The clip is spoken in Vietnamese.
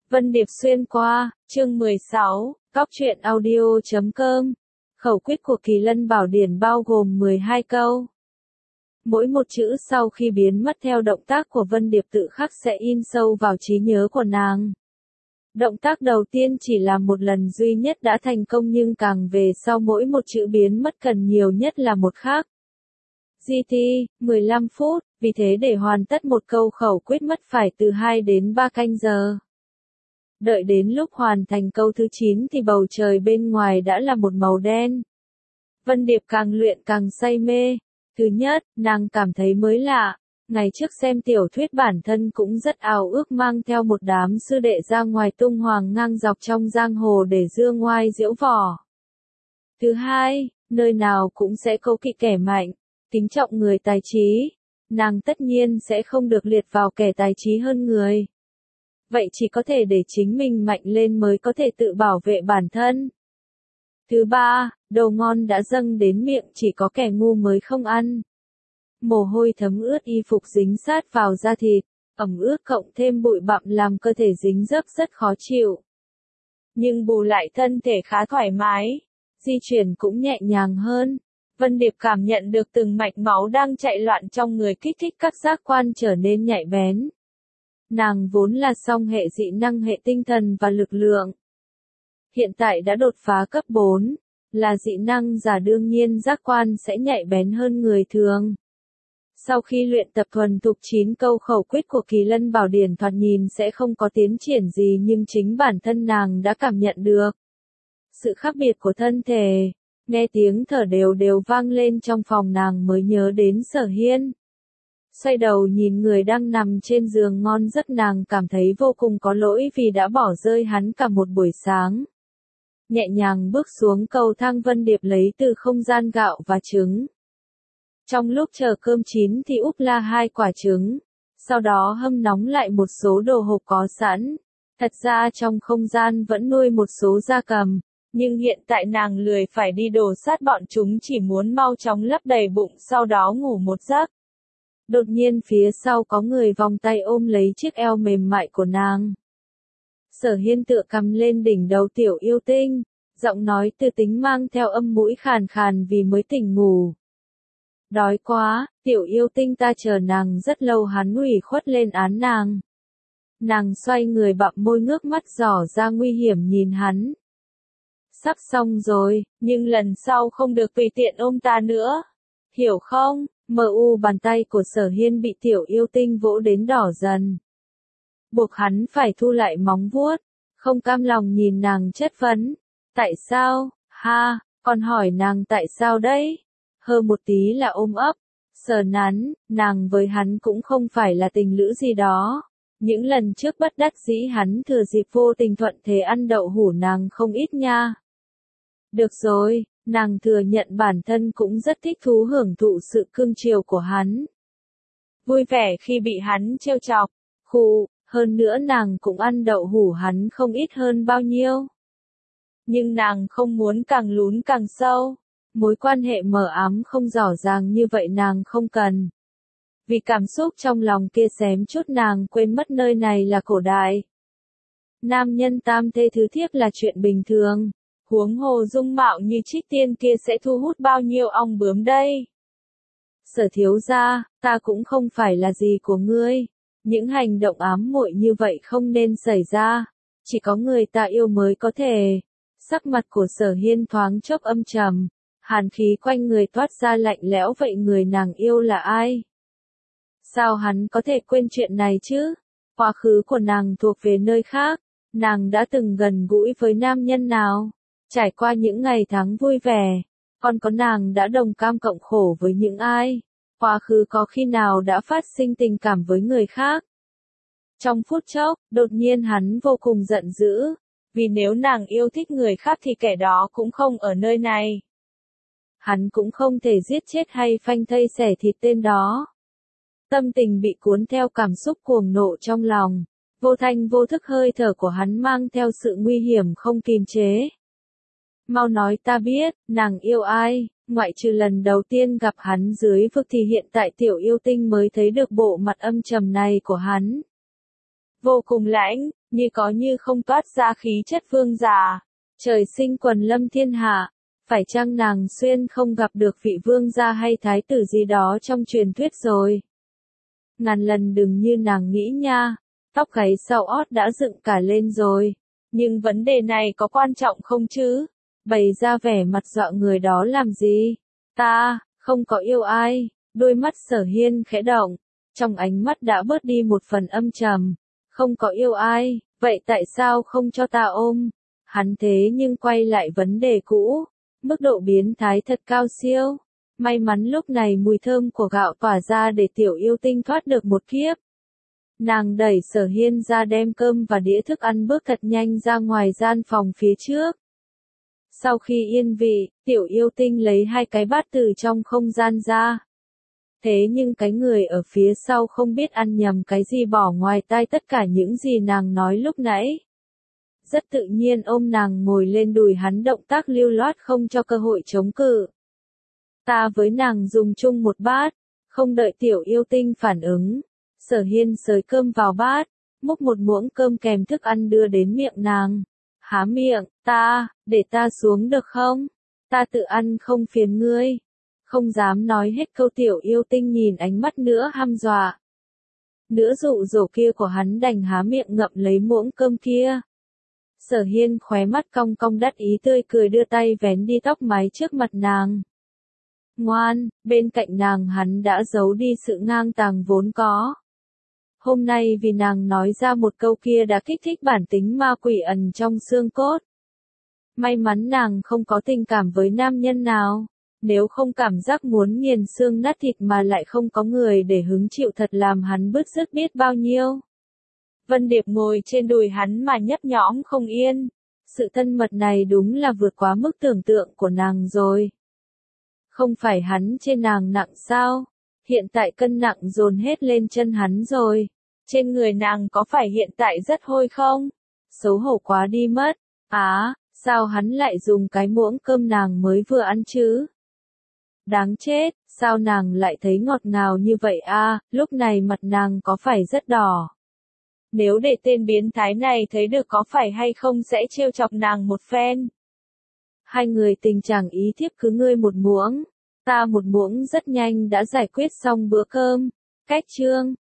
Vân Điệp xuyên qua, chương 16, Cóc truyện audio.com. Khẩu quyết của Kỳ Lân Bảo Điển bao gồm 12 câu. Mỗi một chữ sau khi biến mất theo động tác của Vân Điệp tự khắc sẽ in sâu vào trí nhớ của nàng. Động tác đầu tiên chỉ là một lần duy nhất đã thành công, nhưng càng về sau mỗi một chữ biến mất cần nhiều nhất là một khắc. GT, 15 phút, vì thế để hoàn tất một câu khẩu quyết mất phải từ 2 đến 3 canh giờ. Đợi đến lúc hoàn thành câu thứ 9 thì bầu trời bên ngoài đã là một màu đen. Vân Điệp càng luyện càng say mê. Thứ nhất, nàng cảm thấy mới lạ. Ngày trước xem tiểu thuyết bản thân cũng rất ao ước mang theo một đám sư đệ ra ngoài tung hoành ngang dọc trong giang hồ để dương ngoai diễu võ. Thứ hai, nơi nào cũng sẽ cố kỵ kẻ mạnh, kính trọng người tài trí. Nàng tất nhiên sẽ không được liệt vào kẻ tài trí hơn người. Vậy chỉ có thể để chính mình mạnh lên mới có thể tự bảo vệ bản thân. Thứ ba, đồ ngon đã dâng đến miệng chỉ có kẻ ngu mới không ăn. Mồ hôi thấm ướt y phục dính sát vào da thịt, ẩm ướt cộng thêm bụi bặm làm cơ thể dính dấp rất khó chịu. Nhưng bù lại thân thể khá thoải mái, di chuyển cũng nhẹ nhàng hơn. Vân Điệp cảm nhận được từng mạch máu đang chạy loạn trong người kích thích các giác quan trở nên nhạy bén. Nàng vốn là song hệ dị năng hệ tinh thần và lực lượng. Hiện tại đã đột phá cấp 4, là dị năng giả đương nhiên giác quan sẽ nhạy bén hơn người thường. Sau khi luyện tập thuần thục 9 câu khẩu quyết của Kỳ Lân Bảo Điển thoạt nhìn sẽ không có tiến triển gì, nhưng chính bản thân nàng đã cảm nhận được sự khác biệt của thân thể. Nghe tiếng thở đều đều vang lên trong phòng, nàng mới nhớ đến Sở Hiên. Xoay đầu nhìn người đang nằm trên giường ngon giấc, nàng cảm thấy vô cùng có lỗi vì đã bỏ rơi hắn cả một buổi sáng. Nhẹ nhàng bước xuống cầu thang, Vân Điệp lấy từ không gian gạo và trứng. Trong lúc chờ cơm chín thì úp la 2 quả trứng, sau đó hâm nóng lại một số đồ hộp có sẵn. Thật ra trong không gian vẫn nuôi một số gia cầm, nhưng hiện tại nàng lười phải đi đồ sát bọn chúng, chỉ muốn mau chóng lấp đầy bụng sau đó ngủ một giấc. Đột nhiên phía sau có người vòng tay ôm lấy chiếc eo mềm mại của nàng. Sở Hiên tựa cầm lên đỉnh đầu Tiểu Yêu Tinh, giọng nói từ tính mang theo âm mũi khàn khàn vì mới tỉnh ngủ. Đói quá, Tiểu Yêu Tinh ta chờ nàng rất lâu. Hắn ủy khuất lên án nàng. Nàng xoay người bặm môi ngước mắt dò ra nguy hiểm nhìn hắn. Sắp xong rồi, nhưng lần sau không được tùy tiện ôm ta nữa. Hiểu không? Bàn tay của Sở Hiên bị Tiểu Yêu Tinh vỗ đến đỏ dần. Buộc hắn phải thu lại móng vuốt, không cam lòng nhìn nàng chất vấn. Tại sao? Ha, còn hỏi nàng tại sao đấy? Hơ một tí là ôm ấp, sờ nắn, nàng với hắn cũng không phải là tình lữ gì đó. Những lần trước bất đắc dĩ hắn thừa dịp vô tình thuận thế ăn đậu hũ nàng không ít nha. Được rồi, nàng thừa nhận bản thân cũng rất thích thú hưởng thụ sự cưng chiều của hắn. Vui vẻ khi bị hắn trêu chọc, hơn nữa nàng cũng ăn đậu hũ hắn không ít hơn bao nhiêu. Nhưng nàng không muốn càng lún càng sâu. Mối quan hệ mờ ám không rõ ràng như vậy nàng không cần. Vì cảm xúc trong lòng kia xém chút nàng quên mất nơi này là cổ đại. Nam nhân tam thê thứ thiếp là chuyện bình thường. Huống hồ dung mạo như Trích Tiên kia sẽ thu hút bao nhiêu ong bướm đây. Sở thiếu gia, ta cũng không phải là gì của ngươi. Những hành động ám muội như vậy không nên xảy ra. Chỉ có người ta yêu mới có thể. Sắc mặt của Sở Hiên thoáng chốc âm trầm. Hàn khí quanh người toát ra lạnh lẽo. Vậy người nàng yêu là ai? Sao hắn có thể quên chuyện này chứ? Quá khứ của nàng thuộc về nơi khác. Nàng đã từng gần gũi với nam nhân nào? Trải qua những ngày tháng vui vẻ, còn có nàng đã đồng cam cộng khổ với những ai? Quá khứ có khi nào đã phát sinh tình cảm với người khác? Trong phút chốc, đột nhiên hắn vô cùng giận dữ. Vì nếu nàng yêu thích người khác thì kẻ đó cũng không ở nơi này. Hắn cũng không thể giết chết hay phanh thây xẻ thịt tên đó. Tâm tình bị cuốn theo cảm xúc cuồng nộ trong lòng. Vô thanh vô thức hơi thở của hắn mang theo sự nguy hiểm không kiềm chế. Mau nói ta biết, nàng yêu ai, ngoại trừ lần đầu tiên gặp hắn dưới vực thì hiện tại Tiểu Yêu Tinh mới thấy được bộ mặt âm trầm này của hắn. Vô cùng lãnh, như không toát ra khí chất vương giả. Trời sinh quần lâm thiên hạ, phải chăng nàng xuyên không gặp được vị vương gia hay thái tử gì đó trong truyền thuyết rồi? Ngàn lần đừng như nàng nghĩ nha, tóc gáy sau ót đã dựng cả lên rồi. Nhưng vấn đề này có quan trọng không chứ? Bày ra vẻ mặt dọa người đó làm gì? Ta, không có yêu ai. Đôi mắt Sở Hiên khẽ động, trong ánh mắt đã bớt đi một phần âm trầm. Không có yêu ai, vậy tại sao không cho ta ôm? Hắn thế nhưng quay lại vấn đề cũ, mức độ biến thái thật cao siêu. May mắn lúc này mùi thơm của gạo tỏa ra để Tiểu Yêu Tinh thoát được một kiếp. Nàng đẩy Sở Hiên ra đem cơm và đĩa thức ăn bước thật nhanh ra ngoài gian phòng phía trước. Sau khi yên vị, Tiểu Yêu Tinh lấy 2 cái bát từ trong không gian ra. Thế nhưng cái người ở phía sau không biết ăn nhầm cái gì bỏ ngoài tai tất cả những gì nàng nói lúc nãy. Rất tự nhiên ôm nàng ngồi lên đùi hắn, động tác lưu loát không cho cơ hội chống cự. Ta với nàng dùng chung một bát, không đợi Tiểu Yêu Tinh phản ứng. Sở Hiên xới cơm vào bát, múc một muỗng cơm kèm thức ăn đưa đến miệng nàng. Há miệng, để ta xuống được không? Ta tự ăn không phiền ngươi. Không dám nói hết câu, Tiểu Yêu Tinh nhìn ánh mắt nữa hăm dọa. Nữa dụ dỗ kia của hắn đành há miệng ngậm lấy muỗng cơm kia. Sở Hiên khóe mắt cong cong đắc ý tươi cười đưa tay vén đi tóc mái trước mặt nàng. Ngoan, bên cạnh nàng hắn đã giấu đi sự ngang tàng vốn có. Hôm nay vì nàng nói ra một câu kia đã kích thích bản tính ma quỷ ẩn trong xương cốt. May mắn nàng không có tình cảm với nam nhân nào. Nếu không cảm giác muốn nghiền xương nát thịt mà lại không có người để hứng chịu thật làm hắn bứt rứt biết bao nhiêu. Vân Điệp ngồi trên đùi hắn mà nhấp nhõm không yên. Sự thân mật này đúng là vượt quá mức tưởng tượng của nàng rồi. Không phải hắn trên nàng nặng sao? Hiện tại cân nặng dồn hết lên chân hắn rồi. Trên người nàng có phải hiện tại rất hôi không? Xấu hổ quá đi mất. Sao hắn lại dùng cái muỗng cơm nàng mới vừa ăn chứ? Đáng chết, sao nàng lại thấy ngọt ngào như vậy lúc này mặt nàng có phải rất đỏ. Nếu để tên biến thái này thấy được có phải hay không sẽ trêu chọc nàng một phen. Hai người tình trạng ý thiếp cứ ngươi một muỗng, ta một muỗng rất nhanh đã giải quyết xong bữa cơm. Cách chương